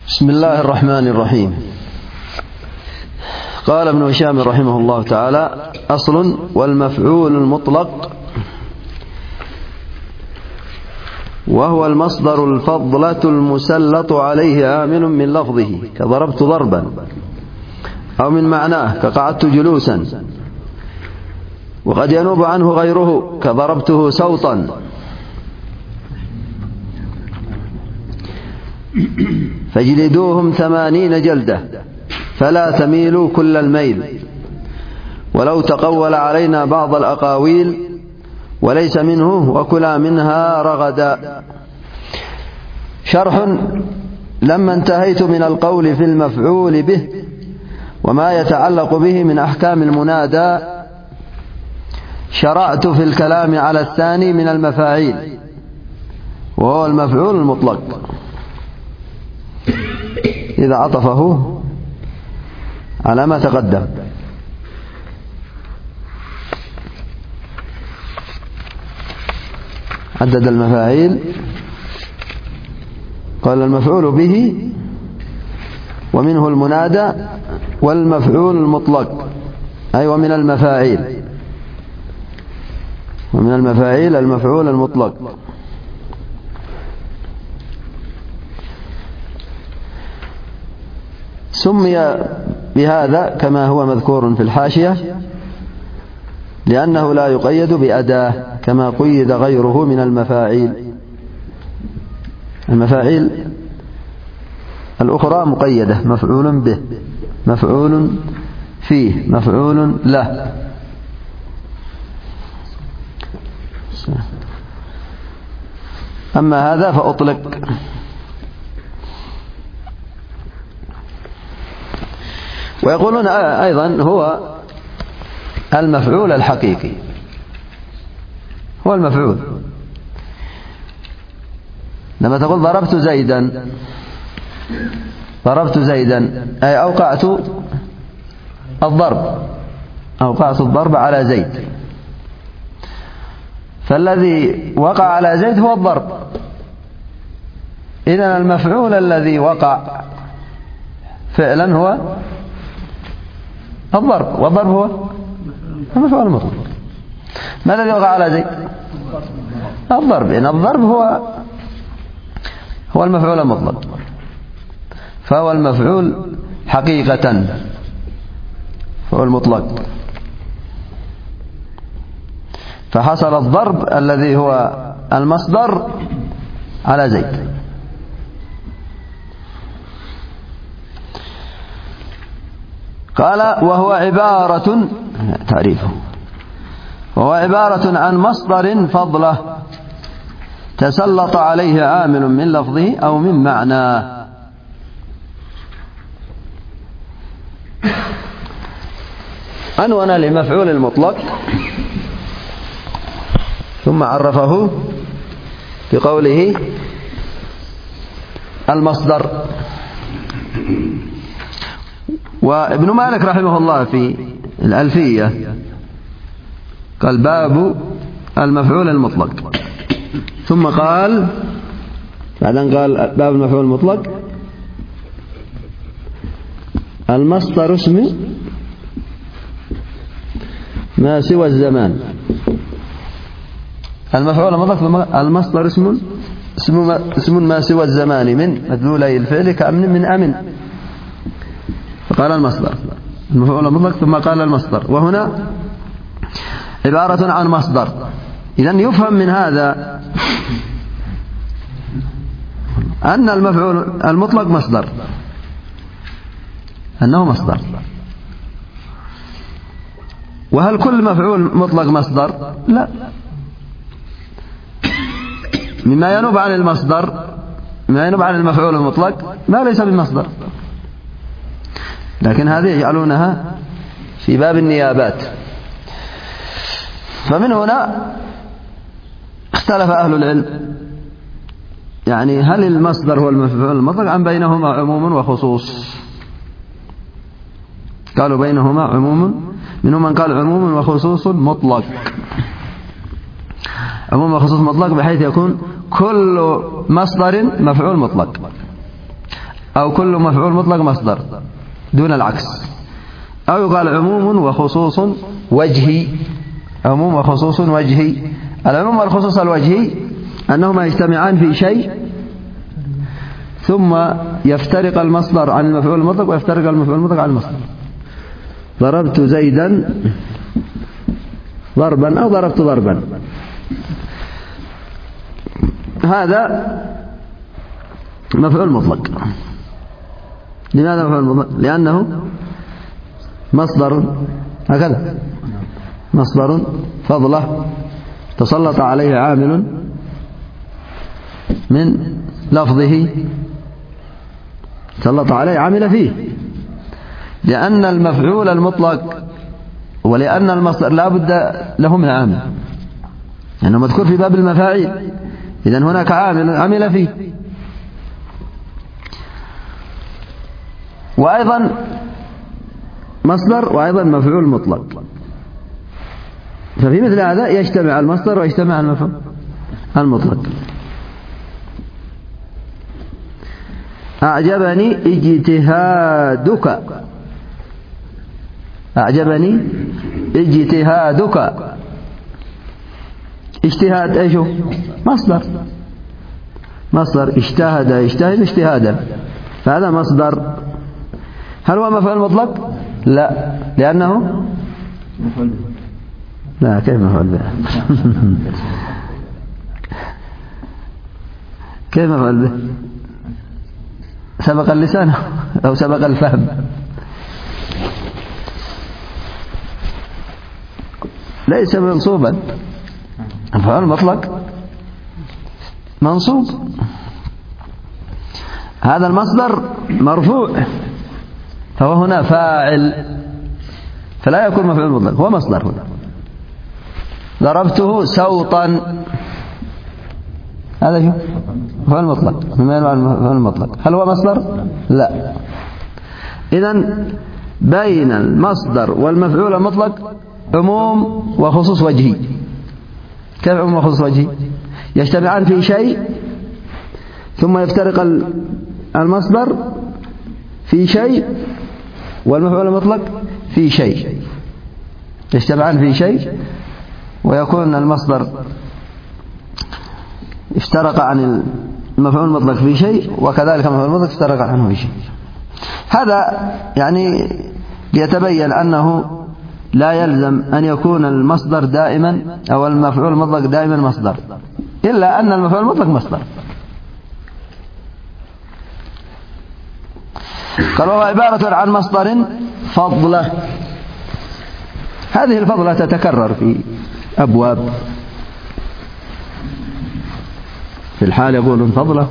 بسم الله الرحمن الرحيم. قال ابن هشام رحمه الله تعالى: أصل: والمفعول المطلق وهو المصدر الفضلة المسلط عليه عامل من لفظه كضربت ضربا، أو من معناه كقعدت جلوسا، وقد ينوب عنه غيره كضربته سوطا. فاجلدوهم 80 جلدة فلا تميلوا كل الميل، ولو تقول علينا بعض الأقاويل وليس منه وكلا منها رغدا. شرح: لما انتهيت من القول في المفعول به وما يتعلق به من أحكام المنادى، شرعت في الكلام على الثاني من المفاعيل، وهو المفعول المطلق، إذا عطفه على ما تقدم. عدد المفاعيل، قال: المفعول به ومنه المنادى والمفعول المطلق، أي ومن المفاعيل المفعول المطلق. سمي بهذا كما هو مذكور في الحاشية لأنه لا يقيد بأداة كما قيد غيره من المفاعيل. المفاعيل الأخرى مقيدة: مفعول به، مفعول فيه، مفعول له. أما هذا فأطلق. ويقولون أيضا هو المفعول الحقيقي، هو المفعول. لما تقول ضربت زيدا أي أوقعت الضرب على زيد، فالذي وقع على زيد هو الضرب. إذن المفعول الذي وقع فعلا هو الضرب، والضرب هو المفعول المطلق. ما الذي وقع على زيد؟ الضرب. إن الضرب هو المفعول المطلق، فهو المفعول حقيقة، فهو المطلق. فحصل الضرب الذي هو المصدر على زيد. قال: وهو عبارة، تعريفه: وهو عبارة عن مصدر فضلة تسلط عليه عامل من لفظه أو من معناه. عنون لمفعول المطلق ثم عرفه بقوله المصدر. وابن مالك رحمه الله في الألفية قال: باب المفعول المطلق، ثم قال بعدين قال باب المفعول المطلق: المصدر اسم ما سوى الزمان. المفعول المطلق المصدر اسم ما سوى الزمان من مدلولي الفعل كأمن من أمن، فقال المصدر المفعول المطلق ثم قال المصدر. وهنا عبارة عن مصدر. إذن يفهم من هذا أن المفعول المطلق مصدر، أنه مصدر. وهل كل مفعول مطلق مصدر؟ لا. مما ينوب عن المصدر، مما ينوب عن المفعول المطلق ما ليس بالمصدر، لكن هذه يجعلونها في باب النيابات. فمن هنا اختلف أهل العلم، يعني هل المصدر هو المفعول المطلق أم بينهما عموم وخصوص؟ قالوا بينهما عموم، منهم من قال عموم وخصوص مطلق، عموم وخصوص مطلق بحيث يكون كل مصدر مفعول مطلق، أو كل مفعول مطلق مصدر دون العكس، أو يقال عموم وخصوص وجهي. عموم وخصوص وجهي. العموم والخصوص الوجهي أنهما يجتمعان في شيء ثم يفترق المصدر عن المفعول المطلق ويفترق المفعول المطلق عن المصدر. ضربت زيدا ضربا أو ضربت ضربا، هذا مفعول مطلق. لماذا مفعول مطلق؟ لأنه مصدر، هكذا مصدر فضله تسلط عليه عامل من لفظه، تسلط عليه عامل فيه، لأن المفعول المطلق ولأن المصدر لا بد له من عامل، لأنه مذكور في باب المفاعيل، إذن هناك عامل عمل فيه. وأيضا مصدر وأيضا مفعول مطلق، ففي مثل هذا يجتمع المصدر ويجتمع المفعول المطلق. أعجبني اجتهادك، أعجبني اجتهادك. اجتهاد ايش هو؟ مصدر، مصدر اجتهد يجتهد اجتهادا، فهذا مصدر. هل هو مفعول مطلق؟ لا، لأنه لا، كيف مفعول به؟ كيف مفعول به؟ سبق اللسان أو سبق الفهم؟ ليس منصوبا، المفعول المطلق منصوب، هذا المصدر مرفوع فهو هنا فاعل، فلا يكون مفعول مطلق، هو مصدر. هنا ضربته سوطا، هذا شو؟ مفعول مطلق. من المفعول المطلق هل هو مصدر؟ لا. إذن بين المصدر والمفعول المطلق عموم وخصوص وجهي. كيف عموم وخصوص وجهي؟ يجتمعان في شيء ثم يفترق المصدر في شيء والمفعول المطلق في شيء، يجتمعان في شيء ويكون المصدر افترق عن المفعول المطلق في شيء، وكذلك المفعول المطلق افترق عنه في شيء. هذا يعني ليتبين أنه لا يلزم أن يكون المصدر دائما أو المفعول المطلق دائما مصدر، إلا أن المفعول المطلق مصدر. قال وهو عبارة عن مصدر فضلة. هذه الفضلة تتكرر في أبواب، في الحال يقولون فضلة،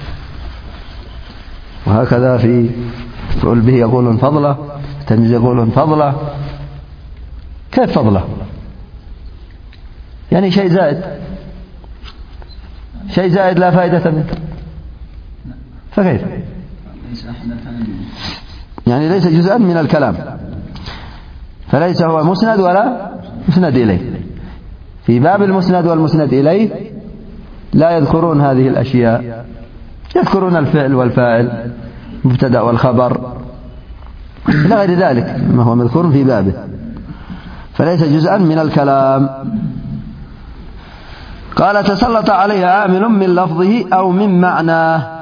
وهكذا في مفعول به يقولون فضلة، التمييز يقولون فضلة. كيف فضلة؟ يعني شيء زائد، شيء زائد لا فائدة منه، فكيف؟ يعني ليس جزءا من الكلام، فليس هو مسند ولا مسند إليه. في باب المسند والمسند إليه لا يذكرون هذه الأشياء، يذكرون الفعل والفاعل، مبتدأ والخبر إلى غير ذلك ما هو مذكور في بابه، فليس جزءا من الكلام. قال تسلط عليه عامل من لفظه أو من معناه.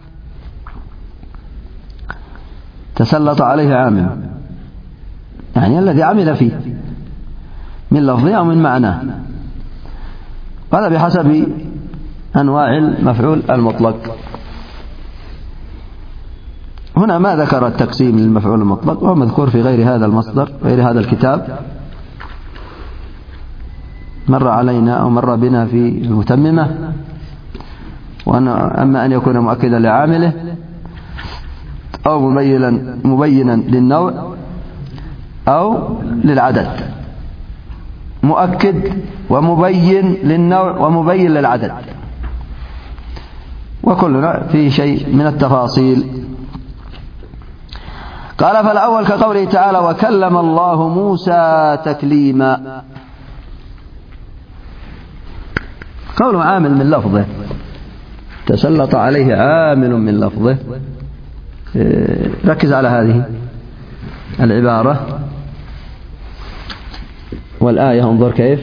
تسلط عليه عامل يعني الذي عمل فيه من لفظه أو من معناه، هذا بحسب أنواع المفعول المطلق. هنا ما ذكر التقسيم للمفعول المطلق، وهو مذكور في غير هذا المصدر، غير هذا الكتاب، مر علينا أو مر بنا في المتممة. أما أن يكون مؤكدا لعامله أو مبينا للنوع أو للعدد، مؤكد ومبين للنوع ومبين للعدد، وكلنا في شيء من التفاصيل. قال فالأول كقوله تعالى وكلم الله موسى تكليما. قوله عامل من لفظه، تسلط عليه عامل من لفظه، ركز على هذه العبارة والآية، انظر كيف.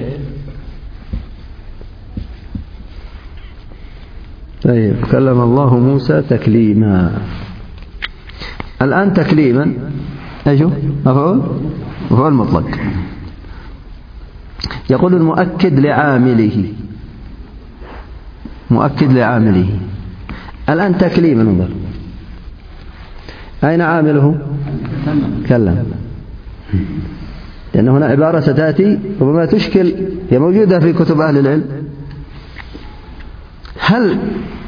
طيب، كلم الله موسى تكليما. الآن تكليما أجو مفعول مطلق. يقول المؤكد لعامله، مؤكد لعامله. الآن تكليما، انظر أين عامله؟ كلم. لأن هنا عبارة ستأتي ربما تشكل، هي موجودة في كتب أهل العلم. هل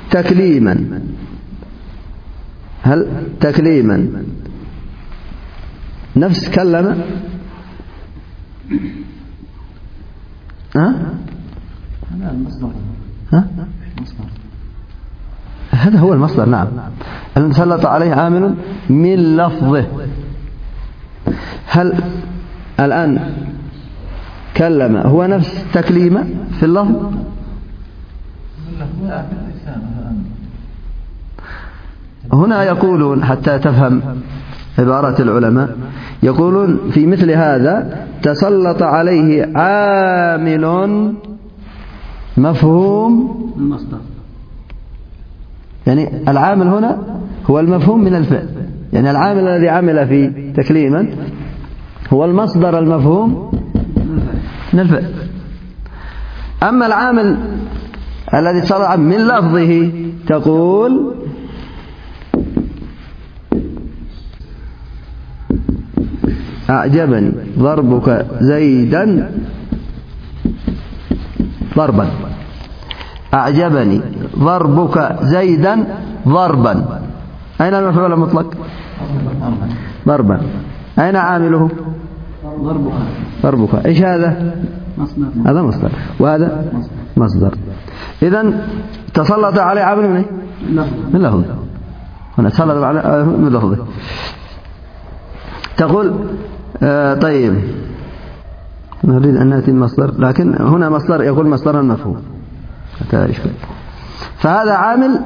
تكليما نفس كلم؟ هذا هو المصدر. نعم، الذي سلط عليه عامل من لفظه. هل الآن كلم هو نفس تكليمه في اللفظ؟ هنا يقولون حتى تفهم عبارات العلماء، يقولون في مثل هذا تسلط عليه عامل مفهوم المصدر. يعني العامل هنا هو المفهوم من الفعل، يعني العامل الذي عمل في تكليما هو المصدر المفهوم من الفعل. أما العامل الذي صار من لفظه تقول أعجبني ضربك زيدا ضربا. أعجبني ضربك زيدا ضربا. أين المفعول المطلق؟ ضربا. أين عامله؟ ضربك. إيش هذا؟ هذا مصدر وهذا مصدر. إذن تسلط عليه عامل من لفظه. هنا تسلط عليه من لفظه. تقول طيب نريد أن نأتي المصدر، لكن هنا مصدر يقول مصدر المفهوم. فهذا عامل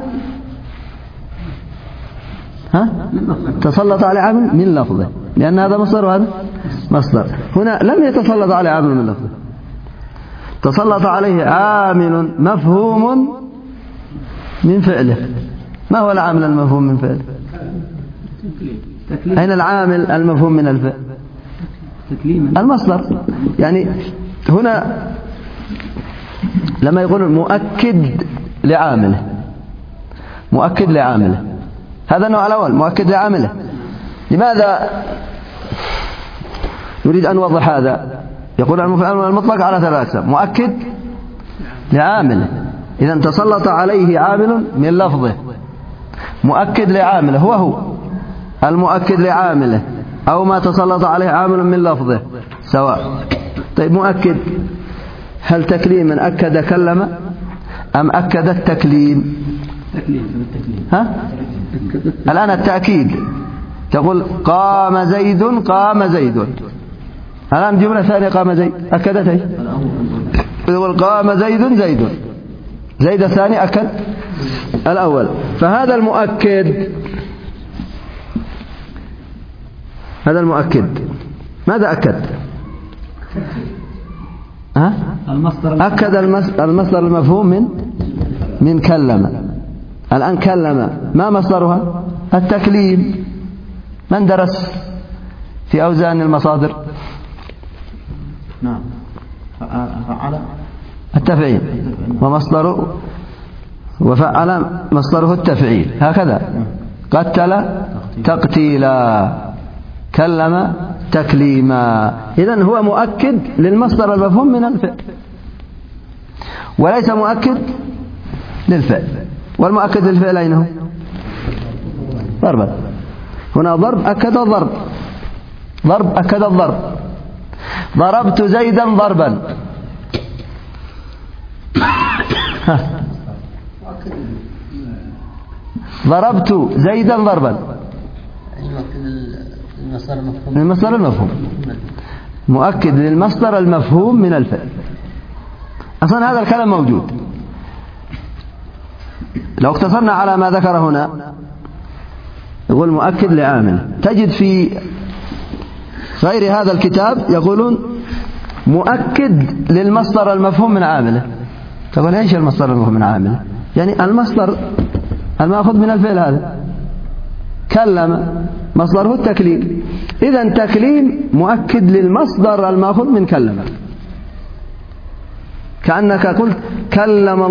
تسلط عليه عامل من لفظه، لأن هذا مصدر وهذا مصدر. هنا لم يتسلط عليه عامل من لفظه، تسلط عليه عامل مفهوم من فعله. ما هو العامل المفهوم من فعله؟ أين العامل المفهوم من الفعل؟ المصدر. يعني هنا لما يقول مؤكد لعامله، مؤكد لعامله، هذا النوع الأول، مؤكد لعامله. لماذا نريد أن نوضح هذا؟ يقول المفعول المطلق على ثلاث أقسام: مؤكد لعامله، إذا تسلط عليه عامل من لفظه. مؤكد لعامله هو المؤكد لعامله أو ما تسلط عليه عامل من لفظه سواء. طيب، مؤكد، هل تكليما أكد كلم أم أكد التكليم؟ الآن التأكيد تقول قام زيد، قام زيد. الآن جملة ثانية قام زيد أكدت ايش؟ تقول قام زيد زيد. زيد الثاني أكد الأول. فهذا المؤكد، هذا المؤكد ماذا أكد؟ أكد المصدر المفهوم من كلم. الآن كلم ما مصدرها؟ التكليم. من درس في أوزان المصادر؟ نعم، فعل التفعيل، ومصدره وفعل مصدره التفعيل، هكذا. قتل تقتيلا، كلم تكليما. إذن هو مؤكد للمصدر المفهوم من الفعل وليس مؤكد للفعل. والمؤكد للفعل أين هو؟ ضربا. هنا ضرب أكد الضرب، ضرب أكد الضرب. ضربت زيدا ضربا. ضربت زيدا ضربا. المصدر المفهوم، مؤكد للمصدر المفهوم من الفعل. أصلا هذا الكلام موجود. لو اقتصرنا على ما ذكر هنا يقول مؤكد لعامله. تجد في غير هذا الكتاب يقولون مؤكد للمصدر المفهوم من عامله. تقول ايش المصدر المفهوم من عامله؟ يعني المصدر المأخوذ من الفعل هذا. كلم مصدره التكليم، إذا تكليم مؤكد للمصدر المأخوذ من كلم، كأنك قلت كلم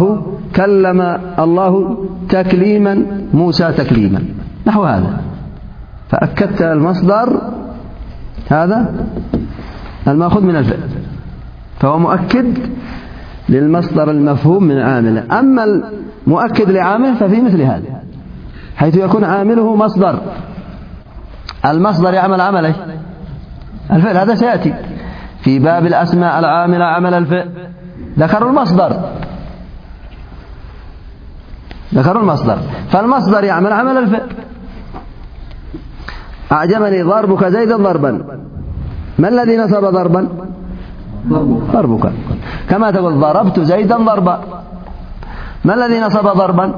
الله تكليما موسى تكليما، نحو هذا، فأكدت المصدر هذا المأخوذ من الفعل، فهو مؤكد للمصدر المفهوم من عامله. أما المؤكد لعامله ففي مثل هذا، حيث يكون عامله مصدر، المصدر يعمل عمله الفعل، هذا سيأتي في باب الأسماء العاملة عمل الفعل، ذكروا المصدر، فالمصدر يعمل عمل الفعل. أعجبني ضربك زيدا ضربا، ما الذي نصب ضربا؟ ضربك. كما تقول ضربت زيدا ضربا، ما الذي نصب ضربا؟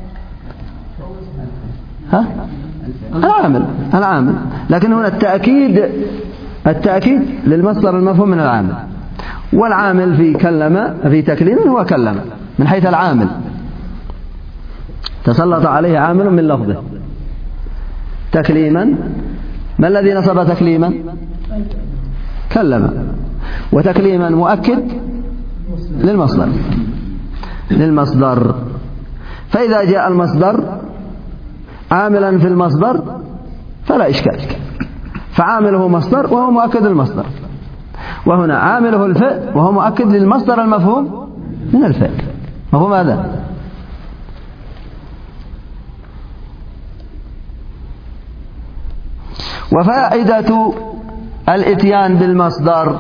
العامل. لكن هنا التأكيد للمصدر المفهوم من العامل، والعامل في تكليم هو كلم من حيث العامل، تسلط عليه عامل من لفظه تكليما. ما الذي نصب تكليما؟ كلم. وتكليما مؤكد للمصدر. فإذا جاء المصدر عاملا في المصدر فلا إشكال، فعامله مصدر وهو مؤكد للمصدر، وهنا عامله الفعل وهو مؤكد للمصدر المفهوم من الفعل. مفهوم هذا؟ وفائدة الإتيان بالمصدر،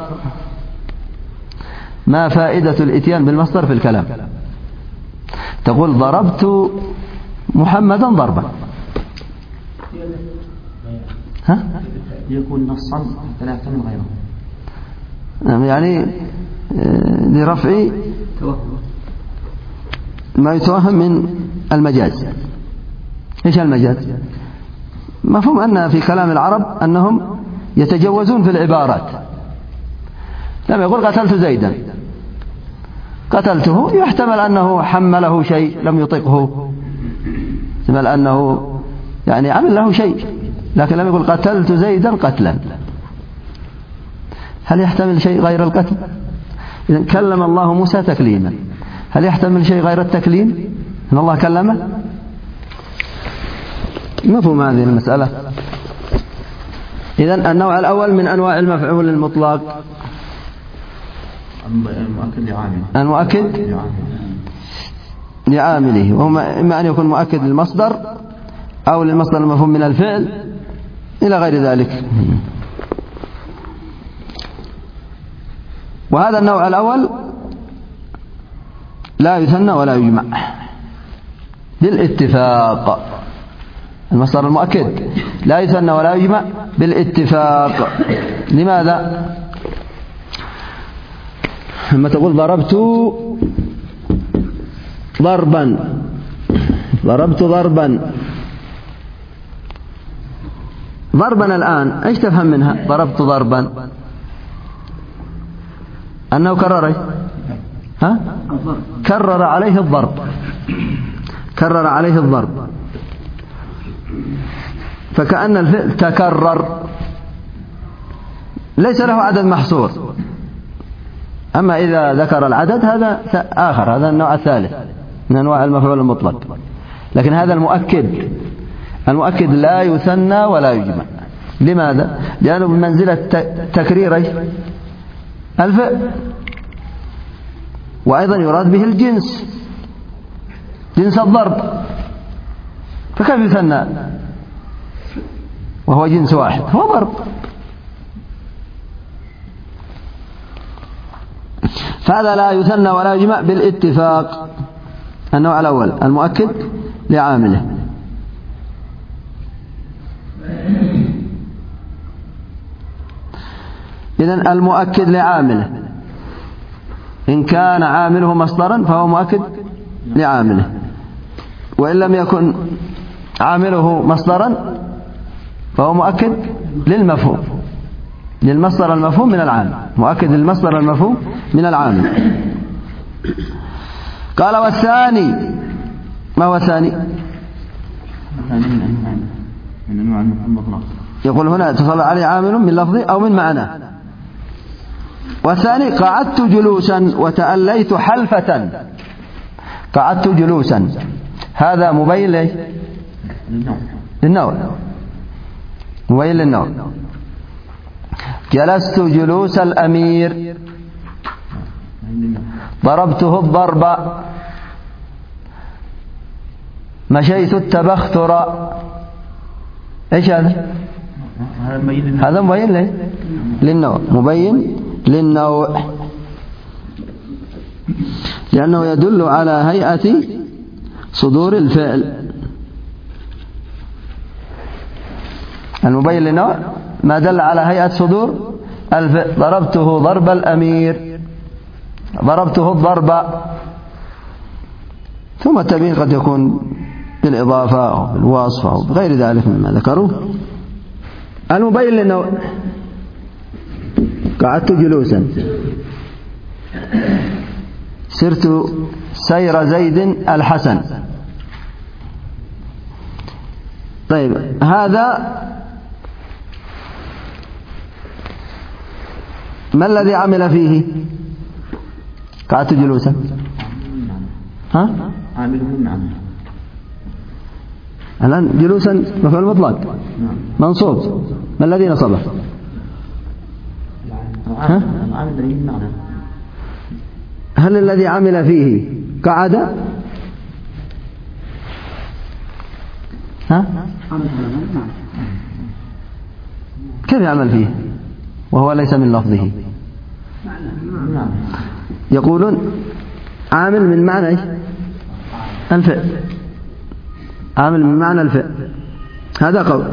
ما فائدة الإتيان بالمصدر في الكلام؟ تقول ضربت محمدا ضربا، يكون نصا حتى لا يحتمل غيره، يعني لرفع ما يتوهم من المجاز. ايش المجاز؟ مفهوم أن في كلام العرب أنهم يتجوزون في العبارات. لما يقول قتلت زيدا، قتلته يحتمل أنه حمله شيء لم يطقه، يحتمل أنه يعني عمل له شيء، لكن لما يقول قتلت زيدا قتلا، هل يحتمل شيء غير القتل؟ إذن كلم الله موسى تكليما، هل يحتمل شيء غير التكليم أن الله كلمه؟ مفهوم هذه المسألة. إذن النوع الأول من أنواع المفعول المطلق المؤكد لعامله، وهو إما أن يكون مؤكد للمصدر أو للمصدر المفهوم من الفعل إلى غير ذلك. وهذا النوع الأول لا يثنى ولا يجمع بالاتفاق. المصدر المؤكد لا يثنى ولا يجمع بالاتفاق. لماذا؟ لما تقول ضربت ضربا الآن ايش تفهم منها؟ ضربت ضربا أنه كرر عليه الضرب، فكأن الفعل تكرر، ليس له عدد محصور. أما إذا ذكر العدد هذا آخر، هذا النوع الثالث من أنواع المفعول المطلق. لكن هذا المؤكد لا يثنى ولا يجمع. لماذا؟ لأنه بمنزلة تكرير الفعل، وأيضا يراد به الجنس، جنس الضرب، فكيف يثنى وهو جنس واحد، هو ضرب. فهذا لا يثنى ولا يجمع بالاتفاق. النوع الأول المؤكد لعامله. إذن المؤكد لعامله إن كان عامله مصدرا فهو مؤكد لعامله، وإن لم يكن عامله مصدرا فهو مؤكد للمفهوم، للمصدر المفهوم من العامل، مؤكد للمصدر المفهوم من العامل. قال والثاني، ما هو الثاني؟ من أنواع المطلق. يقول هنا اتصل عليه عامل من لفظه أو من معناه. والثاني قعدت جلوسا وتأليت حلفة. قعدت جلوسا هذا مبين ليه؟ للنوع، مبين للنوع. جلست جلوس الأمير، ضربته الضرب، مشيت التبختر. ايش هذا؟ هذا مبين ليه؟ للنوع، مبين للنوع، لأنه يدل على هيئة صدور الفعل. المبين للنوع ما دل على هيئة صدور الفعل. ضربته ضرب الأمير، ضربته الضرب. ثم التبيين قد يكون بالإضافة أو بالوصف أو بغير ذلك مما ذكروه. المبين للنوع قعدت جلوسا، سرت سير زيد الحسن. طيب هذا ما الذي عمل فيه؟ قعدت جلوسا، ها؟ عامل من عمل. الآن جلوسا مفعول مطلق منصوب، ما الذي نصبه؟ ها؟ هل الذي عمل فيه قعد؟ ها؟ كيف يعمل فيه وهو ليس من لفظه؟ يقولون عامل من معنى الفعل، عامل من معنى الفعل. هذا قول،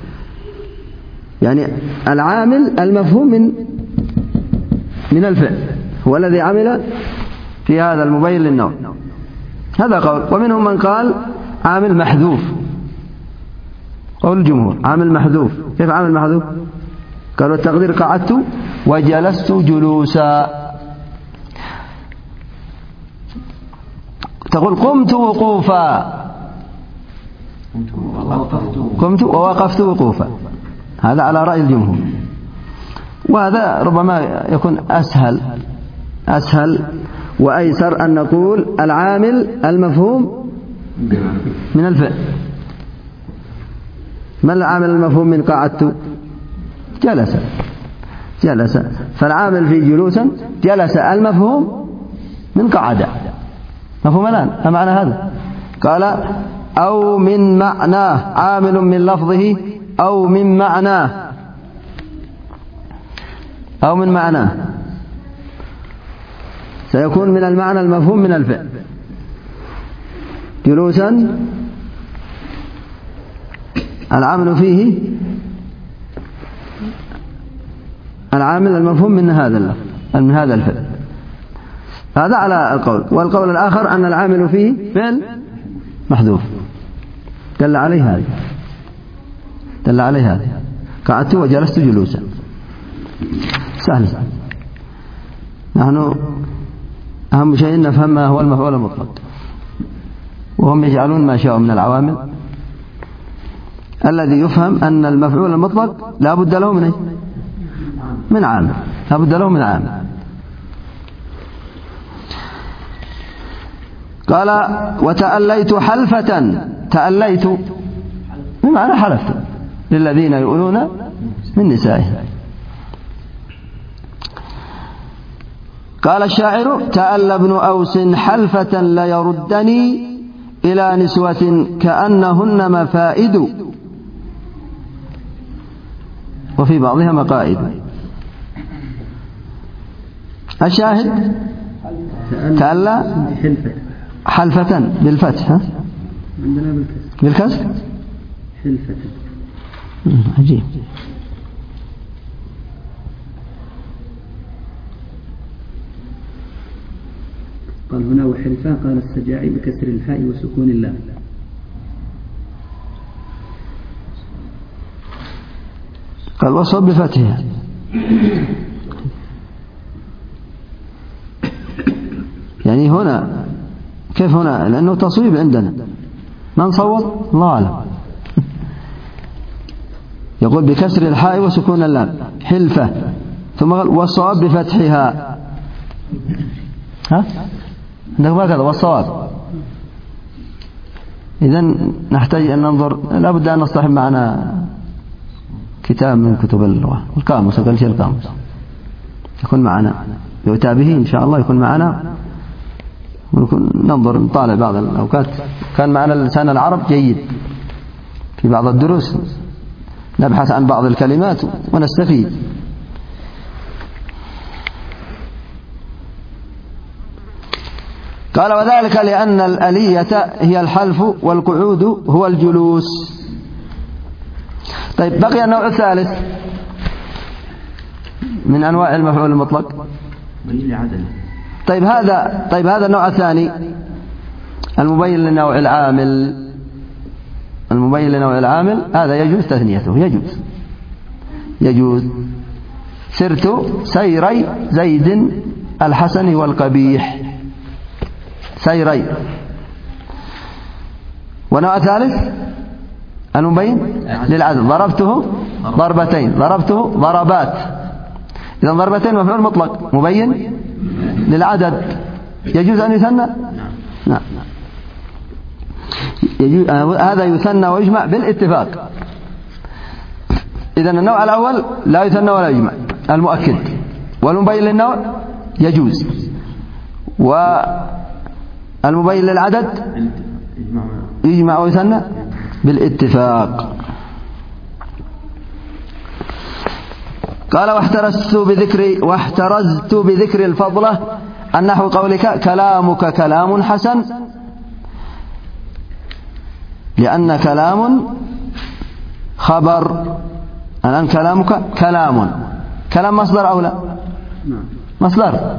يعني العامل المفهوم من الفعل هو الذي عمل في هذا المبين للنوع. هذا قول. ومنهم من قال عامل محذوف، قول الجمهور عامل محذوف. كيف عامل محذوف؟ قالوا التقدير قعدت وجلست جلوسا. تقول قمت وقوفا، قمت ووقفت وقوفا، هذا على رأي الجمهور. وهذا ربما يكون أسهل وأيسر أن نقول العامل المفهوم من الفعل. ما العامل المفهوم من قعدت؟ جلس، فالعامل في جلوسا جلس المفهوم من قعد. مفهوم الآن؟ ما معنى هذا؟ قال أو من معناه، عامل من لفظه أو من معناه، أو من معناه سيكون من المعنى المفهوم من الفعل. جلوسا العامل فيه العامل المفهوم من هذا اللفظ، من هذا الفعل. هذا على القول. والقول الآخر أن العامل فيه فعل محذوف. دل عليه هذا قعدت وجلست جلوسا. سهل. نحن أهم شيء نفهم ما هو المفعول المطلق، وهم يجعلون ما شاءوا من العوامل. الذي يفهم أن المفعول المطلق لا بد له من عامل، لا بد له من عامل. قال وتأليت حلفة. تأليت بمعنى حلفت للذين يؤلون من نسائهم. قال الشاعر تألى ابن أوس حلفة ليردني إلى نسوة كأنهن مفائد وفي بعضها مقائد. الشاهد تألى حلفة بالفتح، عندنا بالكسر حلفة. عجيب. قال هنا وحلفة، قال السجاعي بكسر الحاء وسكون الله. قال والصواب بفتحها. يعني هنا كيف هنا؟ لأنه تصويب عندنا ما نصوب الله أعلم. يقول بكسر الحاء وسكون اللام حلفة، ثم قال والصواب بفتحها. ها عندك ما كذا والصواب. إذن نحتاج أن ننظر، لا بد أن نصطحب معنا كتاب من كتب اللغة، القاموس، أقل شيء القاموس يكون معنا، يؤتى به إن شاء الله يكون معنا، ونكون ننظر نطالع بعض الأوقات. كان معنا لسان العرب جيد في بعض الدروس، نبحث عن بعض الكلمات ونستفيد. قال وذلك لأن الآلية هي الحلف والقعود هو الجلوس. طيب بقي النوع الثالث من أنواع المفعول المطلق. طيب هذا النوع الثاني المبين لنوع العامل. المبين لنوع العامل هذا يجوز تثنيته، يجوز سرت سيري زيد الحسن والقبيح، سيري. ونوع ثالث المبين للعدد، ضربته ضربتين، ضربته ضربات. إذا ضربتين مفعول مطلق مبين للعدد، يجوز أن يثنى؟ نعم. هذا يثنى ويجمع بالاتفاق. إذن النوع الأول لا يثنى ولا يجمع، المؤكد، والمبين للنوع يجوز، والمبين للعدد يجمع ويثنى بالاتفاق. قال واحترزت بذكر الفضلة النحو قولك كلامك كلام حسن، لأن كلام خبر. الآن كلامك كلام مصدر أو لا؟ مصدر.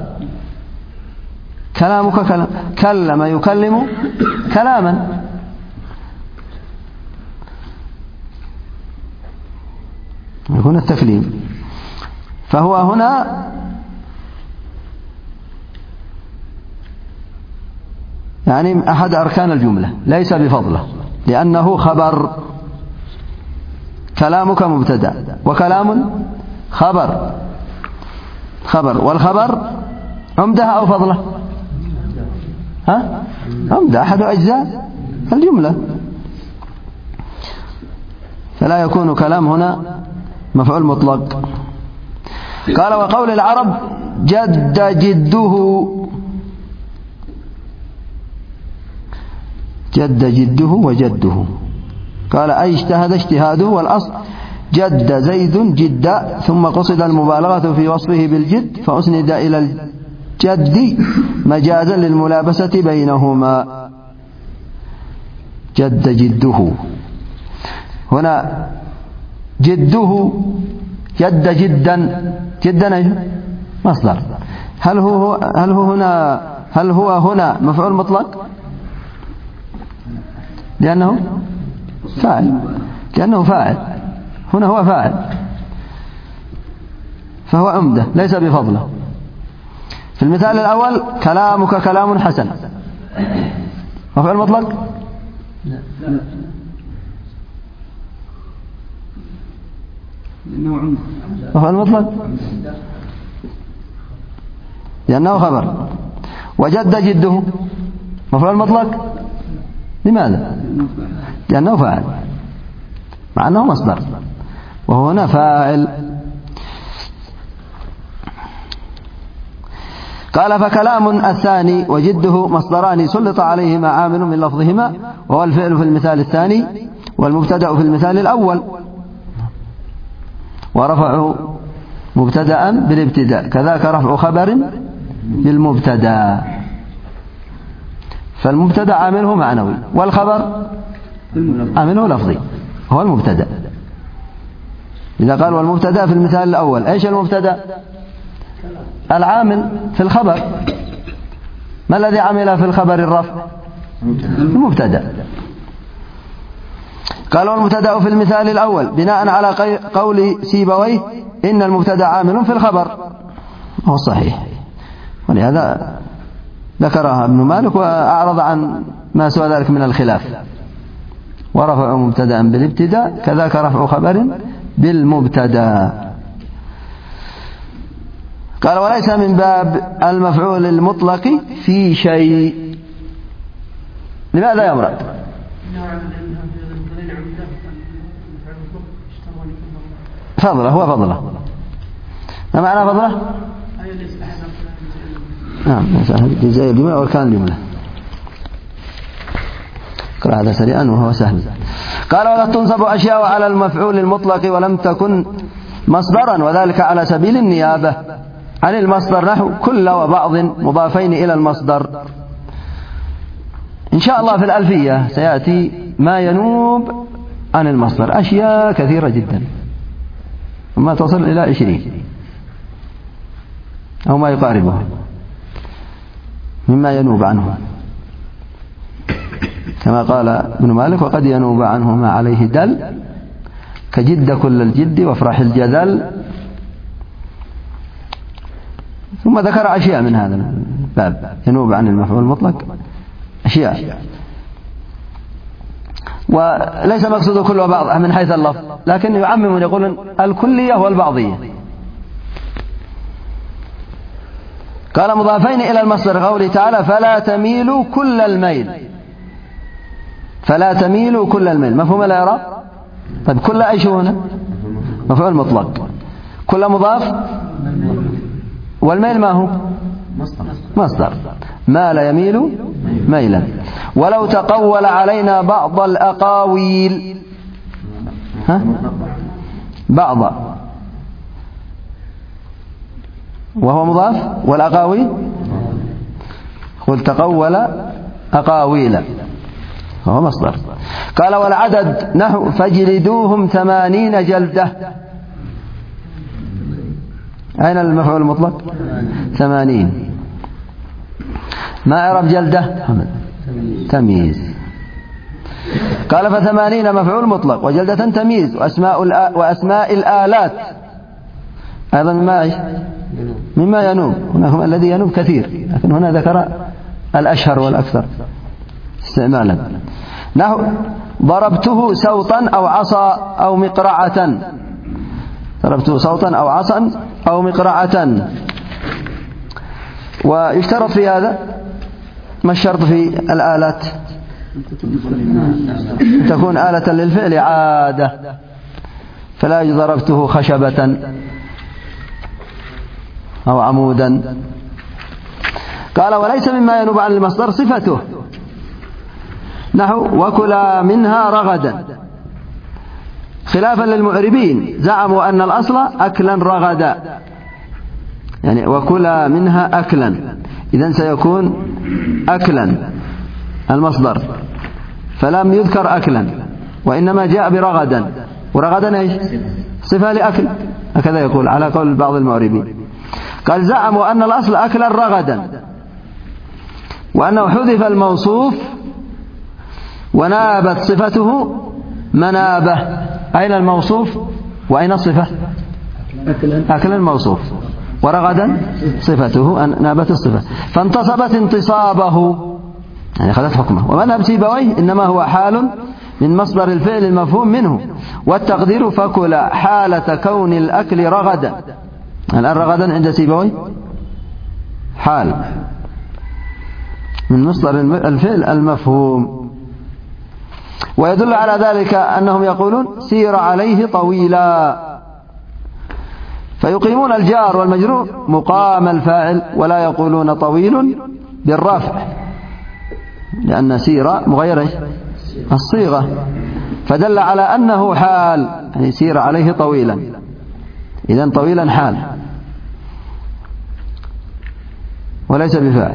كلامك كلم يكلم كلاما. يكون التكليم. فهو هنا يعني أحد أركان الجملة، ليس بفضله، لأنه خبر. كلامك مبتدأ وكلام خبر، والخبر عمدة أو فضله؟ عمدة، أحد أجزاء الجملة، فلا يكون كلام هنا مفعول مطلق. قال وقول العرب جد جده وجده، قال أي اجتهد اجتهاده، والأصل جد زيد جدا، ثم قصد المبالغة في وصفه بالجد فأسند إلى الجد مجازا للملابسة بينهما. جد جده هنا، جده جد جدا مصدر. هل هو هنا مفعول مطلق؟ لأنه فاعل، هنا هو فاعل، فهو عمدة ليس بفضله. في المثال الأول كلامك كلام حسن، مفعول مطلق؟ مفعول مطلق لأنه خبر. وجد جده مفعول مطلق، لماذا؟ لأنه فاعل، مع أنه مصدر، وهو هنا فاعل. قال فكلام الثاني وجده مصدران سلط عليهما عامل من لفظهما، وهو الفعل في المثال الثاني والمبتدأ في المثال الأول، ورفعه مبتدأ بالابتداء، كذاك رفع خبر بالمبتدأ. فالمبتدأ عامله معنوي، والخبر عامله لفظي، هو المبتدأ. إذا قال والمبتدأ في المثال الأول، إيش المبتدأ؟ العامل في الخبر. ما الذي عمل في الخبر الرفع؟ المبتدأ. قال والمبتدأ في المثال الأول بناء على قول سيبويه إن المبتدأ عامل في الخبر، هو الصحيح، ولهذا ذكرها ابن مالك وأعرض عن ما سوى ذلك من الخلاف، ورفع مبتدأ بالابتداء كذاك رفع خبر بالمبتدأ. قال وليس من باب المفعول المطلق في شيء. لماذا يا مراد؟ فضله، هو فضله. ما معنى فضله؟ نعم، جزاء الجملة وأركان الجملة. اقرأ هذا سريعا وهو سهل. قال وقد تنصب أشياء على المفعول المطلق ولم تكن مصدرا، وذلك على سبيل النيابة عن المصدر، نحو كل وبعض مضافين إلى المصدر. إن شاء الله في الألفية سيأتي ما ينوب عن المصدر، أشياء كثيرة جدا، وما تصل إلى 20 أو ما يقاربه مما ينوب عنه، كما قال ابن مالك وقد ينوب عنه ما عليه دل، كجد كل الجد وافرح الجدل. ثم ذكر أشياء من هذا الباب ينوب عن المفعول المطلق، أشياء، وليس مقصود كل وبعض من حيث اللفظ، لكن يعممون يقولون الكلية والبعضية. قال مضافين إلى المصدر قوله تعالى فلا تميلوا كل الميل، فلا تميلوا كل الميل، مفهوم الإعراب؟ طيب كل أي شو هنا؟ مفعول مطلق، كل مضاف، والميل ما هو؟ مصدر، مال يميل ميلا. ولو تقول علينا بعض الأقاويل، بعض وهو مضاف، والأقاويل قل تقول أقاويل وهو مصدر. قال والعدد نحو فاجلدوهم 80 جلدة، أين المفعول المطلق؟ 80. ما إعراب جلدة؟ تمييز. قال ف80 مفعول مطلق وجلدة تمييز، وأسماء الآلات أيضا مما ينوب. هناك الذي ينوب كثير، لكن هنا ذكر الأشهر والأكثر استعمالا، نحو ضربته سوطا أو عصا أو مقرعة، ضربته صوتا أو عصا أو مقرعة. ويشترط في هذا، ما الشرط في الآلات؟ تكون آلة للفعل عادة، فلا ضربته خشبة أو عمودا. قال وليس مما ينوب عن المصدر صفته، نحو وكلا منها رغدا، خلافا للمعربين زعموا أن الأصل أكلا رغدا، يعني وكلا منها أكلا، إذن سيكون أكلا المصدر، فلم يذكر أكلا وإنما جاء برغدا، ورغدا إيش؟ صفة لأكل، هكذا يقول على قول بعض المعربين. قال زعموا أن الأصل أكلا رغدا، وأنه حذف الموصوف ونابت صفته منابه. أين الموصوف وأين الصفة؟ أكلا الموصوف، ورغدا صفته نابت الصفة، فانتصبت انتصابه، يعني أخذت حكمه. ومذهب سيبويه إنما هو حال من مصدر الفعل المفهوم منه، والتقدير فكل حالة كون الأكل رغدا. الآن رغدا عند سيبويه حال من مصدر الفعل المفهوم. ويدل على ذلك أنهم يقولون سير عليه طويلا، فيقيمون الجار والمجرور مقام الفاعل، ولا يقولون طويل بالرفع، لأن سير مغير الصيغة، فدل على أنه حال، يعني سير عليه طويلا، إذن طويلا حال وليس بفاعل.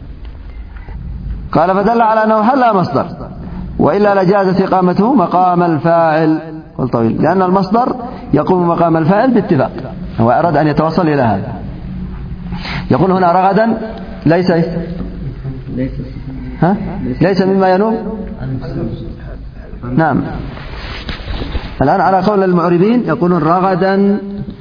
قال فدل على أنه حال لا مصدر، وإلا لجازت إقامته مقام الفاعل والطويل، لأن المصدر يقوم مقام الفاعل باتفاق. هو أراد أن يتوصل إلى هذا، يقول هنا رغدا ليس مما ينوب، نعم الآن على قول المعربين يقولون رغدا.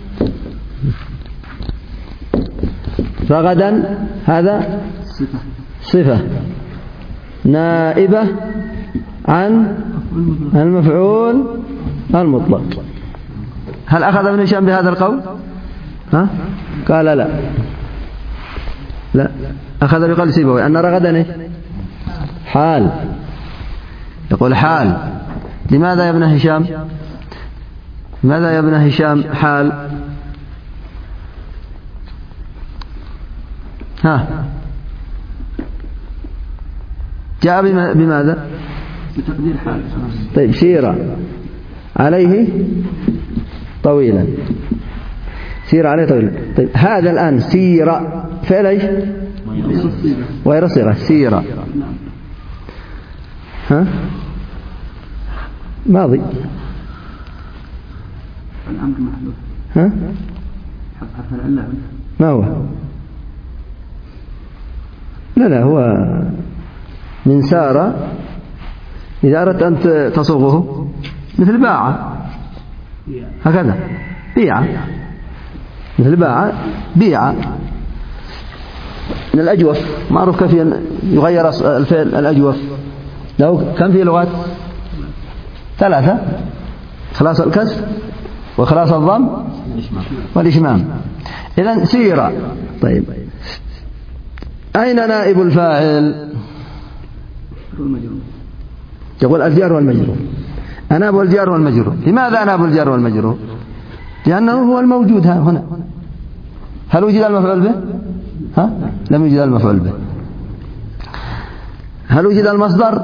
رغدا هذا صفة نائبة عن المفعول المطلق. هل أخذ ابن هشام بهذا القول؟ ها؟ قال لا، لا، أخذ بقول سيبوي أن رغدا حال. يقول حال. لماذا يا ابن هشام؟ لماذا يا ابن هشام حال؟ ها؟ جاء بماذا؟ بتقدير حال. طيب سير عليه طويلا. سير عليه طويلا. طيب هذا الآن سير فعل ايش؟ غير صيغة. سير ها؟ ماضي. الأمر محذوف. ها؟ حرف العلة. ما هو؟ لا هو من سار. إذا أردت أن تصوغه مثل باع، هكذا بيع، مثل باع بيع. من الأجوف معروف كيف يغير الفعل الأجوف. له كم في لغات؟ 3: خلاص الكسر وخلاص الضم والإشمام. إذن سيرة. طيب أين نائب الفاعل؟ يقول الجار والمجرور. أناب الجار والمجرور. لماذا أناب الجار والمجرور؟ لأنه هو الموجود هنا. هل وجد المفعول به؟ ها؟ لم يوجد المفعول به. هل وجد المصدر؟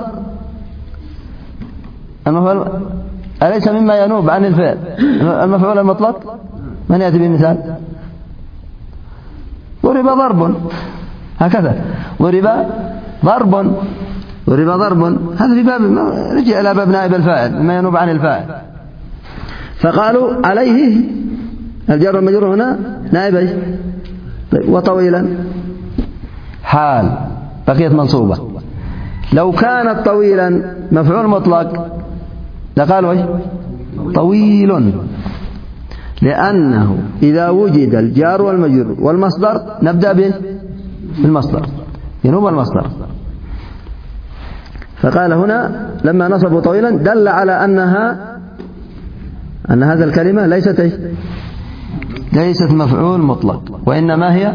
المفعول أليس مما ينوب عن الفعل المفعول المطلق؟ من يأتي بمثال؟ ضرب ضرب، هكذا ضرب ضرب، ضرب ضرب. هذا في باب رجع إلى باب نائب الفاعل مما ينوب عن الفاعل. فقالوا عليه الجار والمجرور هنا نائب. طيب وطويلا حال بقيت منصوبة. لو كانت طويلا مفعول مطلق لقالوا ايش؟ طويل، لأنه إذا وجد الجار والمجرور والمصدر نبدأ به بالمصدر، ينوب المصدر. فقال هنا لما نصبوا طويلا دل على أن هذه الكلمة ليست مفعول مطلق، وإنما هي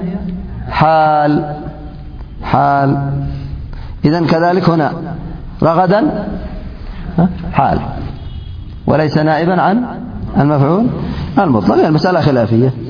حال. إذن كذلك هنا رغدا حال وليس نائبا عن المفعول المطلق. المسألة خلافية.